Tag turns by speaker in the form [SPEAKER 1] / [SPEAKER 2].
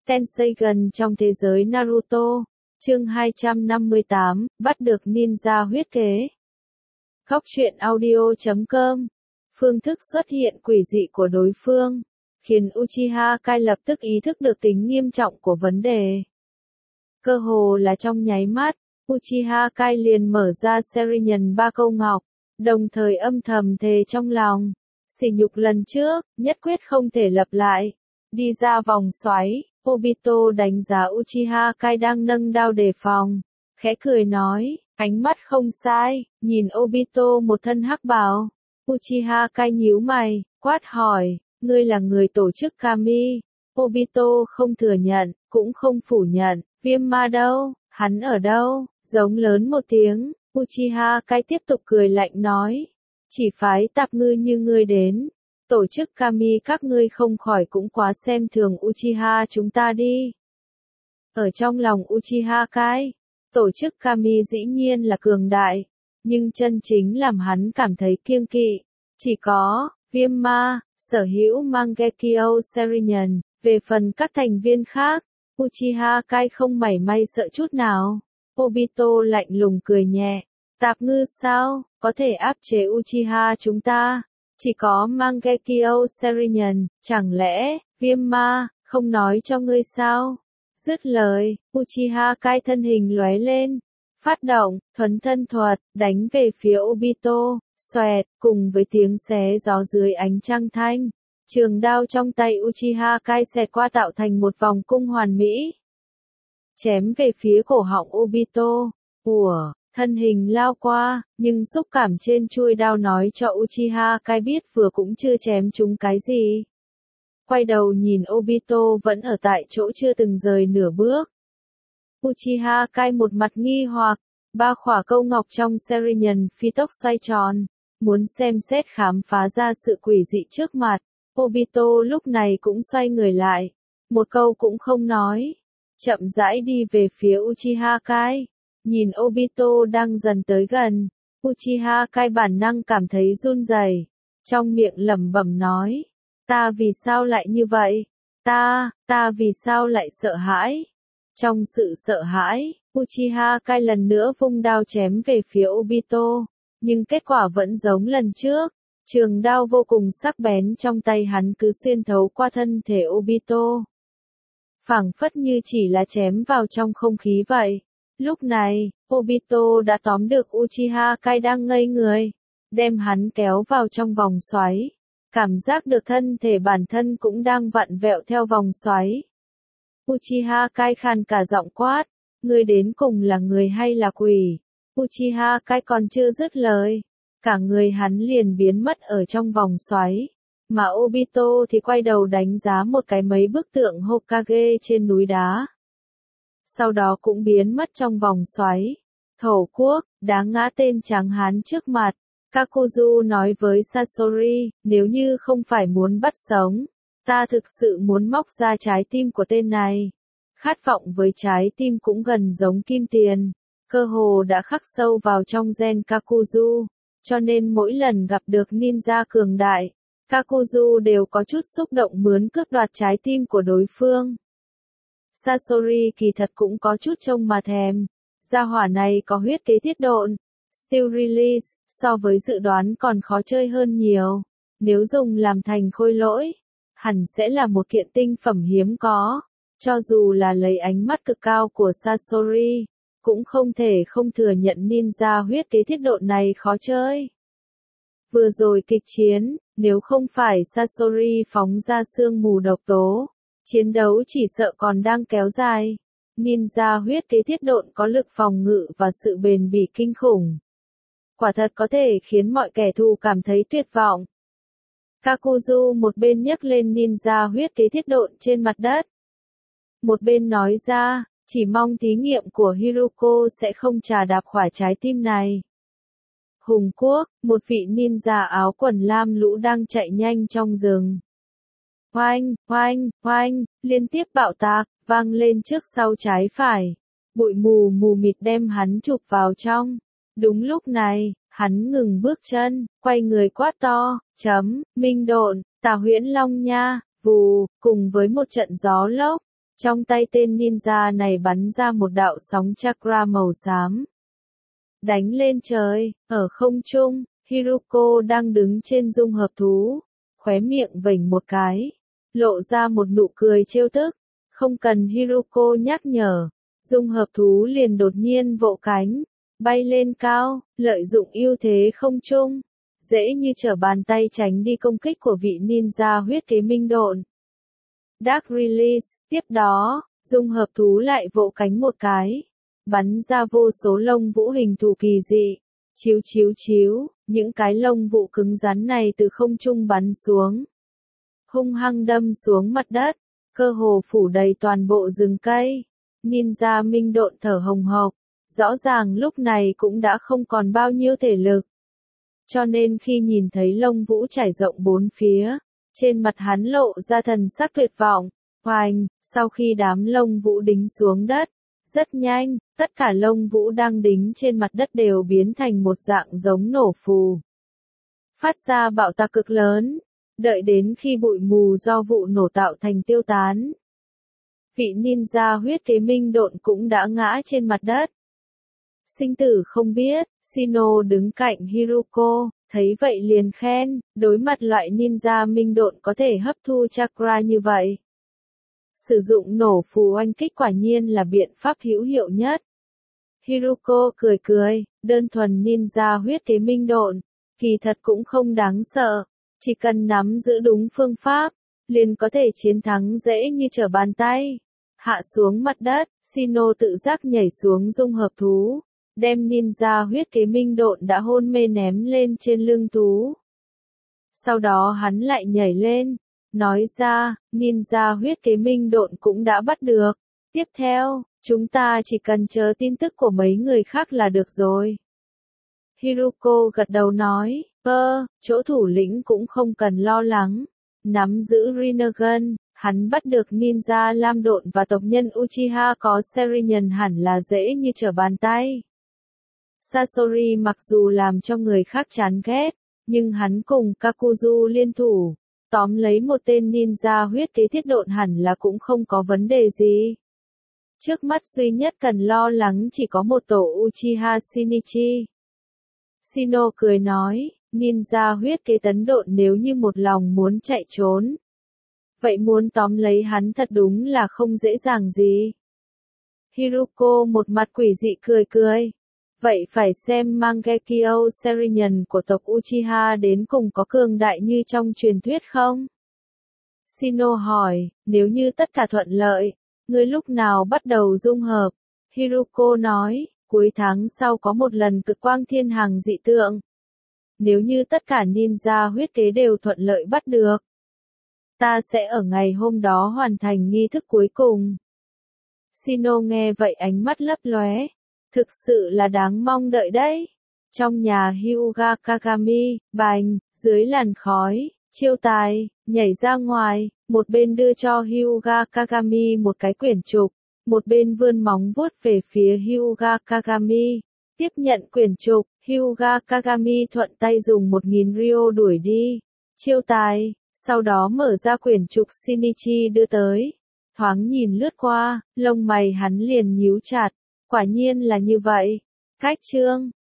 [SPEAKER 1] Tenseigan trong thế giới Naruto. Chương 258, bắt được ninja huyết kế. Góc truyện audio.com. Phương thức xuất hiện quỷ dị của đối phương, khiến Uchiha Kai lập tức ý thức được tính nghiêm trọng của vấn đề. Cơ hồ là trong nháy mắt, Uchiha Kai liền mở ra Sharingan ba câu ngọc, đồng thời âm thầm thề trong lòng. Sỉ nhục lần trước, nhất quyết không thể lặp lại. Đi ra vòng xoáy, Obito đánh giá Uchiha Kai đang nâng đao đề phòng, khẽ cười nói, ánh mắt không sai, nhìn Obito một thân hắc bào. Uchiha Kai nhíu mày, quát hỏi, ngươi là người tổ chức Kami? Obito không thừa nhận, cũng không phủ nhận, Viêm Ma đâu, hắn ở đâu? Giống lớn một tiếng, Uchiha Kai tiếp tục cười lạnh nói, chỉ phái tạp ngư như ngươi đến. Tổ chức Kami các ngươi không khỏi cũng quá xem thường Uchiha chúng ta đi. Ở trong lòng Uchiha Kai, tổ chức Kami dĩ nhiên là cường đại, nhưng chân chính làm hắn cảm thấy kiêng kỵ, chỉ có Viêm Ma, sở hữu Mangekyo Sharingan. Về phần các thành viên khác, Uchiha Kai không mảy may sợ chút nào. Obito lạnh lùng cười nhẹ, tạp ngư sao, có thể áp chế Uchiha chúng ta? Chỉ có Mangekyo Sharingan, chẳng lẽ, Viêm Ma, không nói cho ngươi sao? Dứt lời, Uchiha Kai thân hình lóe lên, phát động, thuấn thân thuật, đánh về phía Obito, xoẹt, cùng với tiếng xé gió dưới ánh trăng thanh. Trường đao trong tay Uchiha Kai xẹt qua tạo thành một vòng cung hoàn mỹ. Chém về phía cổ họng Obito, thân hình lao qua, nhưng xúc cảm trên chuôi đao nói cho Uchiha Kai biết vừa cũng chưa chém trúng cái gì. Quay đầu nhìn Obito vẫn ở tại chỗ chưa từng rời nửa bước. Uchiha Kai một mặt nghi hoặc, ba khỏa câu ngọc trong Sharingan phi tốc xoay tròn, muốn xem xét khám phá ra sự quỷ dị trước mặt. Obito lúc này cũng xoay người lại, một câu cũng không nói, chậm rãi đi về phía Uchiha Kai. Nhìn Obito đang dần tới gần, Uchiha Kai bản năng cảm thấy run rẩy, trong miệng lẩm bẩm nói, ta vì sao lại như vậy? Ta vì sao lại sợ hãi? Trong sự sợ hãi, Uchiha Kai lần nữa vung đao chém về phía Obito, nhưng kết quả vẫn giống lần trước, trường đao vô cùng sắc bén trong tay hắn cứ xuyên thấu qua thân thể Obito. Phảng phất như chỉ là chém vào trong không khí vậy. Lúc này, Obito đã tóm được Uchiha Kai đang ngây người, đem hắn kéo vào trong vòng xoáy. Cảm giác được thân thể bản thân cũng đang vặn vẹo theo vòng xoáy. Uchiha Kai khàn cả giọng quát, ngươi đến cùng là người hay là quỷ? Uchiha Kai còn chưa dứt lời, cả người hắn liền biến mất ở trong vòng xoáy. Mà Obito thì quay đầu đánh giá một cái mấy bức tượng Hokage trên núi đá. Sau đó cũng biến mất trong vòng xoáy. Thổ quốc, đá ngã tên tráng hán trước mặt. Kakuzu nói với Sasori, nếu như không phải muốn bắt sống, ta thực sự muốn móc ra trái tim của tên này. Khát vọng với trái tim cũng gần giống kim tiền, cơ hồ đã khắc sâu vào trong gen Kakuzu, cho nên mỗi lần gặp được ninja cường đại, Kakuzu đều có chút xúc động muốn cướp đoạt trái tim của đối phương. Sasori kỳ thật cũng có chút trông mà thèm. Gia hỏa này có huyết kế tiết độn, Steel Release, so với dự đoán còn khó chơi hơn nhiều. Nếu dùng làm thành khôi lỗi, hẳn sẽ là một kiện tinh phẩm hiếm có. Cho dù là lấy ánh mắt cực cao của Sasori, cũng không thể không thừa nhận ninja huyết kế thiết độn này khó chơi. Vừa rồi kịch chiến, nếu không phải Sasori phóng ra sương mù độc tố, chiến đấu chỉ sợ còn đang kéo dài. Ninja huyết kế thiết độn có lực phòng ngự và sự bền bỉ kinh khủng. Quả thật có thể khiến mọi kẻ thù cảm thấy tuyệt vọng. Kakuzu một bên nhấc lên ninja huyết kế thiết độn trên mặt đất. Một bên nói ra, chỉ mong thí nghiệm của Hiruko sẽ không trà đạp khỏa trái tim này. Hùng Quốc, một vị ninja áo quần lam lũ đang chạy nhanh trong rừng. Oanh, oanh, oanh, liên tiếp bạo tạc, vang lên trước sau trái phải. Bụi mù mù mịt đem hắn chụp vào trong. Đúng lúc này, hắn ngừng bước chân, quay người quát to, Minh độn, Tà Huyễn Long nha, vù, cùng với một trận gió lốc. Trong tay tên ninja này bắn ra một đạo sóng chakra màu xám. Đánh lên trời, ở không trung, Hiruko đang đứng trên dung hợp thú, khóe miệng vểnh một cái, lộ ra một nụ cười trêu tức. Không cần Hiruko nhắc nhở, dung hợp thú liền đột nhiên vỗ cánh, bay lên cao, lợi dụng ưu thế không trung, dễ như trở bàn tay tránh đi công kích của vị ninja huyết kế minh độn. Dark Release, tiếp đó, dung hợp thú lại vỗ cánh một cái, bắn ra vô số lông vũ hình thù kỳ dị, chiếu chiếu chiếu, những cái lông vũ cứng rắn này từ không trung bắn xuống, hung hăng đâm xuống mặt đất, cơ hồ phủ đầy toàn bộ rừng cây. Ninja minh độn thở hồng hộc, rõ ràng lúc này cũng đã không còn bao nhiêu thể lực. Cho nên khi nhìn thấy lông vũ trải rộng bốn phía, trên mặt hắn lộ ra thần sắc tuyệt vọng. Hoành, sau khi đám lông vũ đính xuống đất, rất nhanh, tất cả lông vũ đang đính trên mặt đất đều biến thành một dạng giống nổ phù. Phát ra bạo tạc cực lớn, đợi đến khi bụi mù do vụ nổ tạo thành tiêu tán. Vị ninja huyết kế minh độn cũng đã ngã trên mặt đất. Sinh tử không biết, Shino đứng cạnh Hiruko, thấy vậy liền khen, đối mặt loại ninja minh độn có thể hấp thu chakra như vậy. Sử dụng nổ phù oanh kích quả nhiên là biện pháp hữu hiệu nhất. Hiruko cười cười, đơn thuần ninja huyết kế minh độn, kỳ thật cũng không đáng sợ, chỉ cần nắm giữ đúng phương pháp, liền có thể chiến thắng dễ như trở bàn tay. Hạ xuống mặt đất, Shino tự giác nhảy xuống dung hợp thú, đem ninja huyết kế minh độn đã hôn mê ném lên trên lưng thú. Sau đó hắn lại nhảy lên, nói ra, ninja huyết kế minh độn cũng đã bắt được. Tiếp theo, chúng ta chỉ cần chờ tin tức của mấy người khác là được rồi. Hiruko gật đầu nói, chỗ thủ lĩnh cũng không cần lo lắng. Nắm giữ Rinnegan, hắn bắt được ninja lam độn và tộc nhân Uchiha có Serinhân hẳn là dễ như trở bàn tay. Sasori mặc dù làm cho người khác chán ghét, nhưng hắn cùng Kakuzu liên thủ, tóm lấy một tên ninja huyết kế thiết độn hẳn là cũng không có vấn đề gì. Trước mắt duy nhất cần lo lắng chỉ có một tổ Uchiha Shinichi. Shino cười nói, ninja huyết kế tấn độn nếu như một lòng muốn chạy trốn. Vậy muốn tóm lấy hắn thật đúng là không dễ dàng gì. Hiruko một mặt quỷ dị cười cười. Vậy phải xem Mangekyo Serinhân của tộc Uchiha đến cùng có cường đại như trong truyền thuyết không? Shino hỏi, nếu như tất cả thuận lợi, ngươi lúc nào bắt đầu dung hợp? Hiruko nói, cuối tháng sau có một lần cực quang thiên hàng dị tượng. Nếu như tất cả ninja huyết kế đều thuận lợi bắt được, ta sẽ ở ngày hôm đó hoàn thành nghi thức cuối cùng. Shino nghe vậy ánh mắt lấp lóe. Thực sự là đáng mong đợi đấy. Trong nhà Hyuga Kagami, bành, dưới làn khói, chiêu tài, nhảy ra ngoài, một bên đưa cho Hyuga Kagami một cái quyển trục, một bên vươn móng vuốt về phía Hyuga Kagami. Tiếp nhận quyển trục, Hyuga Kagami thuận tay dùng 1000 ryo đuổi đi. Chiêu tài, sau đó mở ra quyển trục Shinichi đưa tới. Thoáng nhìn lướt qua, lông mày hắn liền nhíu chặt. Quả nhiên là như vậy. Cách chương